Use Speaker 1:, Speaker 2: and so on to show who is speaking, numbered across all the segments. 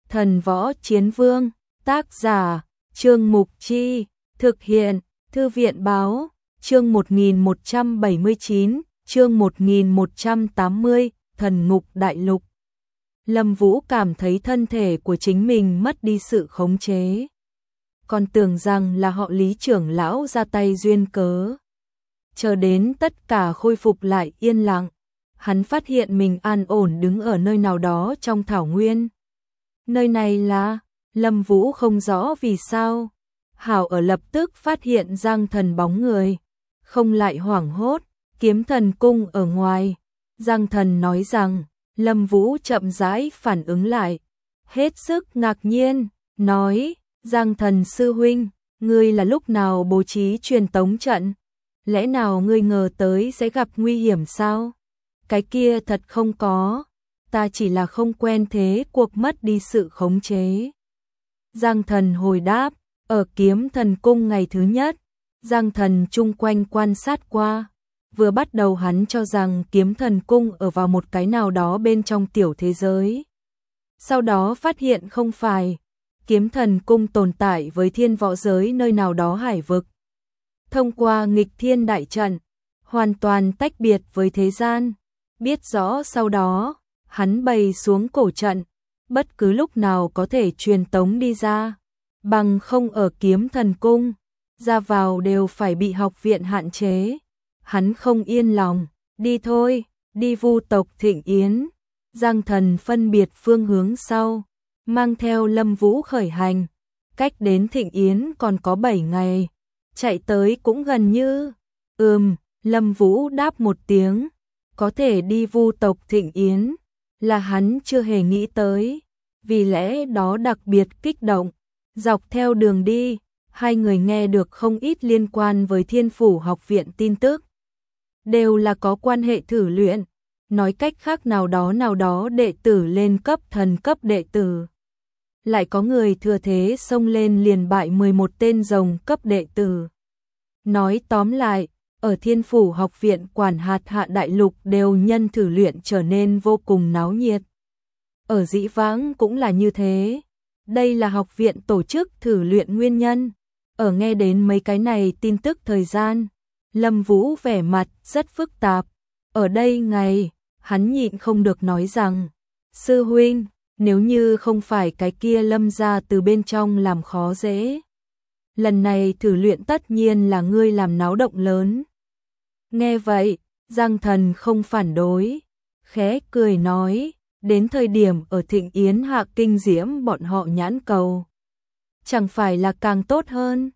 Speaker 1: Thần Võ Chiến Vương, tác giả, Trương Mục Chi, thực hiện, Thư viện Báo, chương 1179, chương 1180, Thần Ngục Đại Lục. Lâm Vũ cảm thấy thân thể của chính mình mất đi sự khống chế. Còn tưởng rằng là họ Lý trưởng lão ra tay duyên cớ. Chờ đến tất cả khôi phục lại yên lặng, hắn phát hiện mình an ổn đứng ở nơi nào đó trong thảo nguyên. Nơi này là, Lâm Vũ không rõ vì sao. Hảo ở lập tức phát hiện Giang Thần bóng người, không lại hoảng hốt, Kiếm Thần cung ở ngoài. Giang Thần nói rằng, Lâm Vũ chậm rãi phản ứng lại, hết sức ngạc nhiên, nói, Giang Thần sư huynh, ngươi là lúc nào bố trí truyền tống trận? Lẽ nào ngươi ngờ tới sẽ gặp nguy hiểm sao? Cái kia thật không có, ta chỉ là không quen thế cuộc mất đi sự khống chế. Giang Thần hồi đáp, ở Kiếm Thần cung ngày thứ nhất, Giang Thần chung quanh quan sát qua. Vừa bắt đầu hắn cho rằng Kiếm Thần cung ở vào một cái nào đó bên trong tiểu thế giới. Sau đó phát hiện không phải, Kiếm Thần cung tồn tại với thiên võ giới nơi nào đó hải vực. Thông qua nghịch thiên đại trận, hoàn toàn tách biệt với thế gian. Biết rõ sau đó, hắn bày xuống cổ trận, bất cứ lúc nào có thể truyền tống đi ra. Bằng không ở Kiếm Thần cung, ra vào đều phải bị học viện hạn chế. Hắn không yên lòng, đi thôi, đi Vu tộc thịnh yến. Giang Thần phân biệt phương hướng sau, mang theo Lâm Vũ khởi hành. Cách đến thịnh yến còn có 7 ngày, chạy tới cũng gần như. Lâm Vũ đáp một tiếng, có thể đi Vu tộc thịnh yến, là hắn chưa hề nghĩ tới, vì lẽ đó đặc biệt kích động. Dọc theo đường đi, hai người nghe được không ít liên quan với Thiên Phủ học viện tin tức. Đều là có quan hệ thử luyện, nói cách khác nào đó đệ tử lên cấp thần cấp đệ tử. Lại có người thừa thế xông lên liền bại 11 tên rồng cấp đệ tử. Nói tóm lại, ở Thiên Phủ học viện quản hạt hạ đại lục đều nhân thử luyện trở nên vô cùng náo nhiệt. Ở dĩ vãng cũng là như thế. Đây là học viện tổ chức thử luyện nguyên nhân. Ở nghe đến mấy cái này tin tức thời gian, Lâm Vũ vẻ mặt rất phức tạp. Ở đây ngày, hắn nhịn không được nói rằng, sư huynh, nếu như không phải cái kia Lâm gia từ bên trong làm khó dễ, lần này thử luyện tất nhiên là ngươi làm náo động lớn. Nghe vậy, Giang Thần không phản đối, khẽ cười nói, đến thời điểm ở thịnh yến hạ kinh diễm bọn họ nhãn cầu, chẳng phải là càng tốt hơn.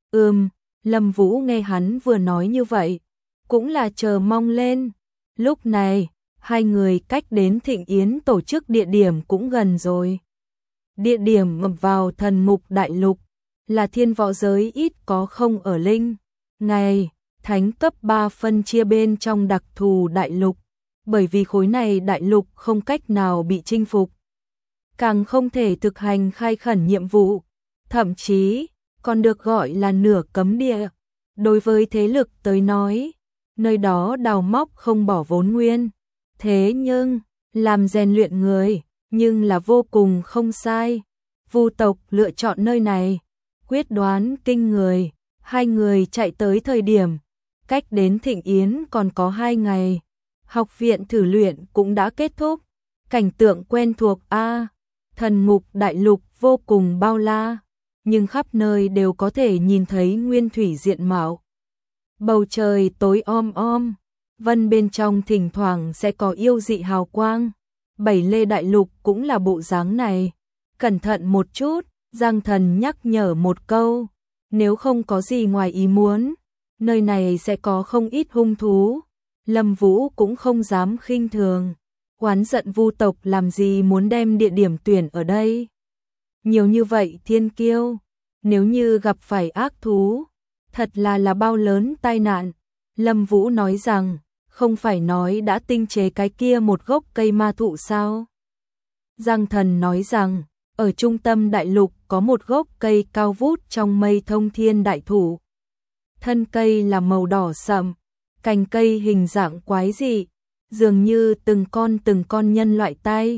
Speaker 1: Lâm Vũ nghe hắn vừa nói như vậy, cũng là chờ mong lên. Lúc này, hai người cách đến thịnh yến tổ chức địa điểm cũng gần rồi. Địa điểm ngập vào Thần Ngục Đại Lục, là thiên võ giới ít có không ở linh. Ngày, thánh cấp 3 phân chia bên trong đặc thù đại lục, bởi vì khối này đại lục không cách nào bị chinh phục. Càng không thể thực hành khai khẩn nhiệm vụ, thậm chí còn được gọi là nửa cấm địa. Đối với thế lực tới nói, nơi đó đào móc không bỏ vốn nguyên. Thế nhưng, làm rèn luyện người, nhưng là vô cùng không sai. Vu tộc lựa chọn nơi này, quyết đoán kinh người. Hai người chạy tới thời điểm, cách đến thịnh yến còn có 2 ngày. Học viện thử luyện cũng đã kết thúc. Cảnh tượng quen thuộc Thần Ngục Đại Lục vô cùng bao la, nhưng khắp nơi đều có thể nhìn thấy nguyên thủy diện mạo. Bầu trời tối om, vân bên trong thỉnh thoảng sẽ có yêu dị hào quang. Bảy lê đại lục cũng là bộ dáng này. Cẩn thận một chút, Giang Thần nhắc nhở một câu, nếu không có gì ngoài ý muốn, nơi này sẽ có không ít hung thú. Lâm Vũ cũng không dám khinh thường, oán giận Vu tộc làm gì muốn đem địa điểm tuyển ở đây. Nhiều như vậy thiên kiêu, nếu như gặp phải ác thú, thật là bao lớn tai nạn. Lâm Vũ nói rằng, không phải nói đã tinh chế cái kia một gốc cây ma thụ sao? Giang Thần nói rằng, ở trung tâm đại lục có một gốc cây cao vút trong mây thông thiên đại thụ. Thân cây là màu đỏ sậm, cành cây hình dạng quái dị, dường như từng con nhân loại tay.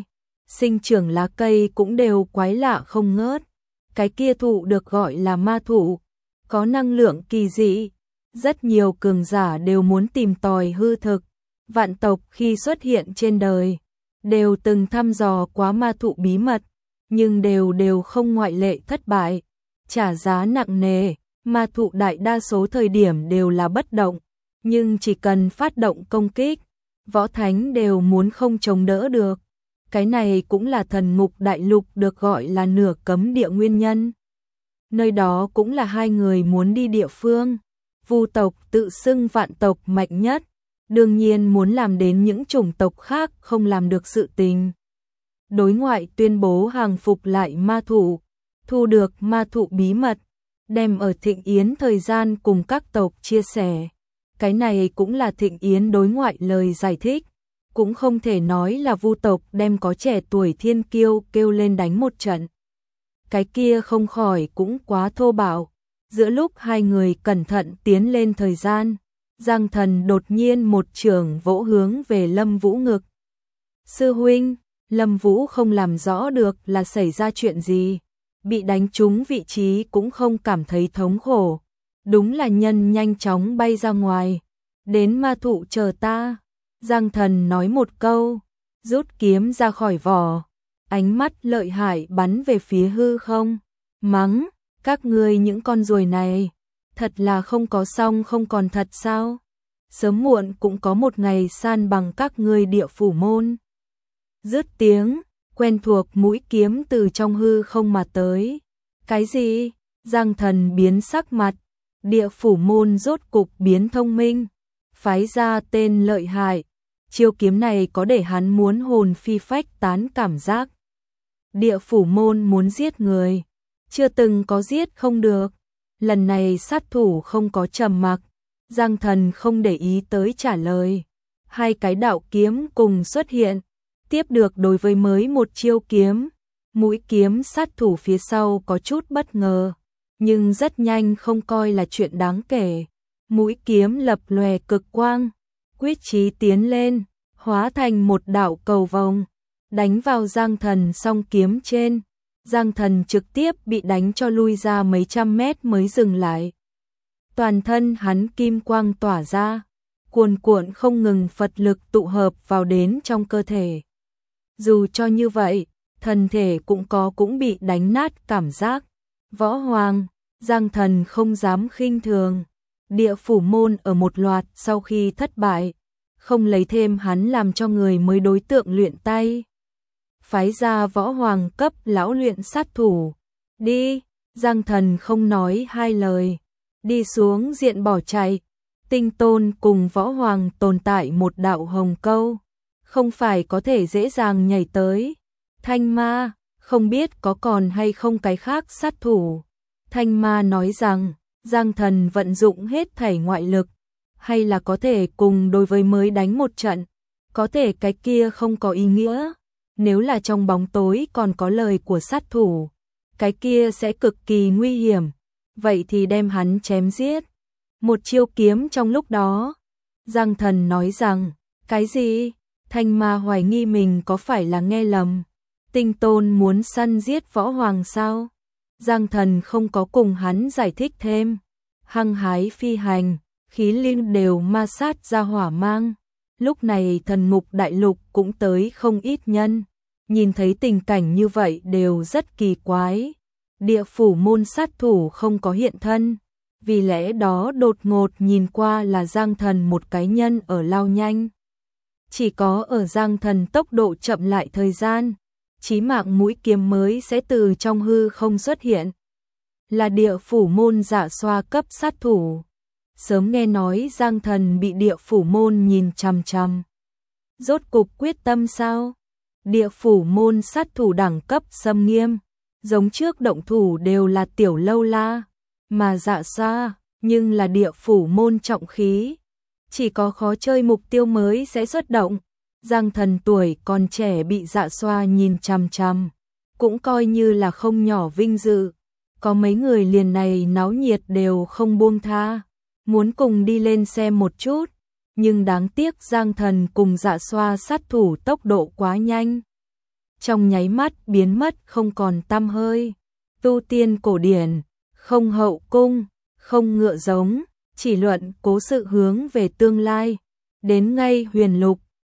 Speaker 1: sinh trưởng lá cây cũng đều quái lạ không ngớt. Cái kia thụ được gọi là ma thụ, có năng lượng kỳ dị, rất nhiều cường giả đều muốn tìm tòi hư thực. Vạn tộc khi xuất hiện trên đời, đều từng thăm dò quá ma thụ bí mật, nhưng đều không ngoại lệ thất bại, trả giá nặng nề. Ma thụ đại đa số thời điểm đều là bất động, nhưng chỉ cần phát động công kích, võ thánh đều muốn không chống đỡ được. Cái này cũng là thần ngục đại lục được gọi là nửa cấm địa nguyên nhân. Nơi đó cũng là hai người muốn đi địa phương. Vu tộc tự xưng vạn tộc mạnh nhất, đương nhiên muốn làm đến những chủng tộc khác không làm được sự tình. Đối ngoại tuyên bố hàng phục lại ma thụ, thu được ma thụ bí mật, đem ở Thịnh Yến thời gian cùng các tộc chia sẻ. Cái này cũng là Thịnh Yến đối ngoại lời giải thích, cũng không thể nói là Vu tộc đem có trẻ tuổi thiên kiêu kêu lên đánh một trận. Cái kia không khỏi cũng quá thô bạo. Giữa lúc hai người cẩn thận tiến lên thời gian, Giang Thần đột nhiên một chưởng vỗ hướng về Lâm Vũ ngực. Sư huynh, Lâm Vũ không làm rõ được là xảy ra chuyện gì, bị đánh trúng vị trí cũng không cảm thấy thống khổ. Đúng là nhân nhanh chóng bay ra ngoài, đến ma thụ chờ ta. Giang Thần nói một câu, rút kiếm ra khỏi vỏ, ánh mắt lợi hại bắn về phía hư không, mắng, các ngươi những con ruồi này, thật là không có xong không còn thật sao? Sớm muộn cũng có một ngày san bằng các ngươi Địa Phủ môn. Dứt tiếng, quen thuộc mũi kiếm từ trong hư không mà tới. Cái gì? Giang Thần biến sắc mặt, Địa Phủ môn rốt cục biến thông minh, phái ra tên lợi hại. Chiêu kiếm này có để hắn muốn hồn phi phách tán cảm giác. Địa Phủ môn muốn giết người, chưa từng có giết không được. Lần này sát thủ không có trầm mặc, Giang Thần không để ý tới trả lời. Hai cái đạo kiếm cùng xuất hiện, tiếp được đối với mới một chiêu kiếm. Mũi kiếm sát thủ phía sau có chút bất ngờ, nhưng rất nhanh không coi là chuyện đáng kể. Mũi kiếm lập lòe cực quang, quyết chí tiến lên, hóa thành một đạo cầu vồng, đánh vào Giang Thần song kiếm trên. Giang Thần trực tiếp bị đánh cho lui ra mấy trăm mét mới dừng lại. Toàn thân hắn kim quang tỏa ra, cuồn cuộn không ngừng Phật lực tụ hợp vào đến trong cơ thể. Dù cho như vậy, thân thể cũng bị đánh nát cảm giác. Võ Hoàng, Giang Thần không dám khinh thường. Địa Phủ môn ở một loạt sau khi thất bại, không lấy thêm hắn làm cho người mới đối tượng luyện tay. Phái ra Võ Hoàng cấp lão luyện sát thủ. Đi, Giang Thần không nói hai lời, đi xuống diện bỏ chạy. Tinh Tôn cùng Võ Hoàng tồn tại một đạo hồng câu, không phải có thể dễ dàng nhảy tới. Thanh Ma, không biết có còn hay không cái khác sát thủ. Thanh Ma nói rằng, Giang Thần vận dụng hết thảy ngoại lực, hay là có thể cùng đối với mới đánh một trận. Có thể cái kia không có ý nghĩa. Nếu là trong bóng tối còn có lời của sát thủ, cái kia sẽ cực kỳ nguy hiểm. Vậy thì đem hắn chém giết. Một chiêu kiếm trong lúc đó. Giang Thần nói rằng, cái gì? Thanh Ma hoài nghi mình có phải là nghe lầm. Tinh Tôn muốn săn giết Võ Hoàng sao? Giang Thần không có cùng hắn giải thích thêm. Hăng hái phi hành, khí linh đều ma sát ra hỏa mang. Lúc này thần ngục đại lục cũng tới không ít nhân. Nhìn thấy tình cảnh như vậy đều rất kỳ quái. Địa Phủ môn sát thủ không có hiện thân, vì lẽ đó đột ngột nhìn qua là Giang Thần một cái nhân ở lao nhanh. Chỉ có ở Giang Thần tốc độ chậm lại thời gian, chí mạng mũi kiếm mới sẽ từ trong hư không xuất hiện. Là Địa Phủ môn Dạ Xoa cấp sát thủ. Sớm nghe nói Giang Thần bị Địa Phủ môn nhìn chằm chằm. Rốt cục quyết tâm sao? Địa Phủ môn sát thủ đẳng cấp xâm nghiêm, giống trước động thủ đều là tiểu lâu la, mà Dạ Xoa nhưng là Địa Phủ môn trọng khí. Chỉ có khó chơi mục tiêu mới sẽ xuất động. Giang Thần tuổi còn trẻ bị Dạ Xoa nhìn chằm chằm, cũng coi như là không nhỏ vinh dự. Có mấy người liền này náo nhiệt đều không buông tha, muốn cùng đi lên xem một chút. Nhưng đáng tiếc Giang Thần cùng Dạ Xoa sát thủ tốc độ quá nhanh. trong nháy mắt biến mất không còn tăm hơi. Tu tiên cổ điển, không hậu cung, không ngựa giống, chỉ luận cố sự hướng về tương lai. Đến ngay huyền lục,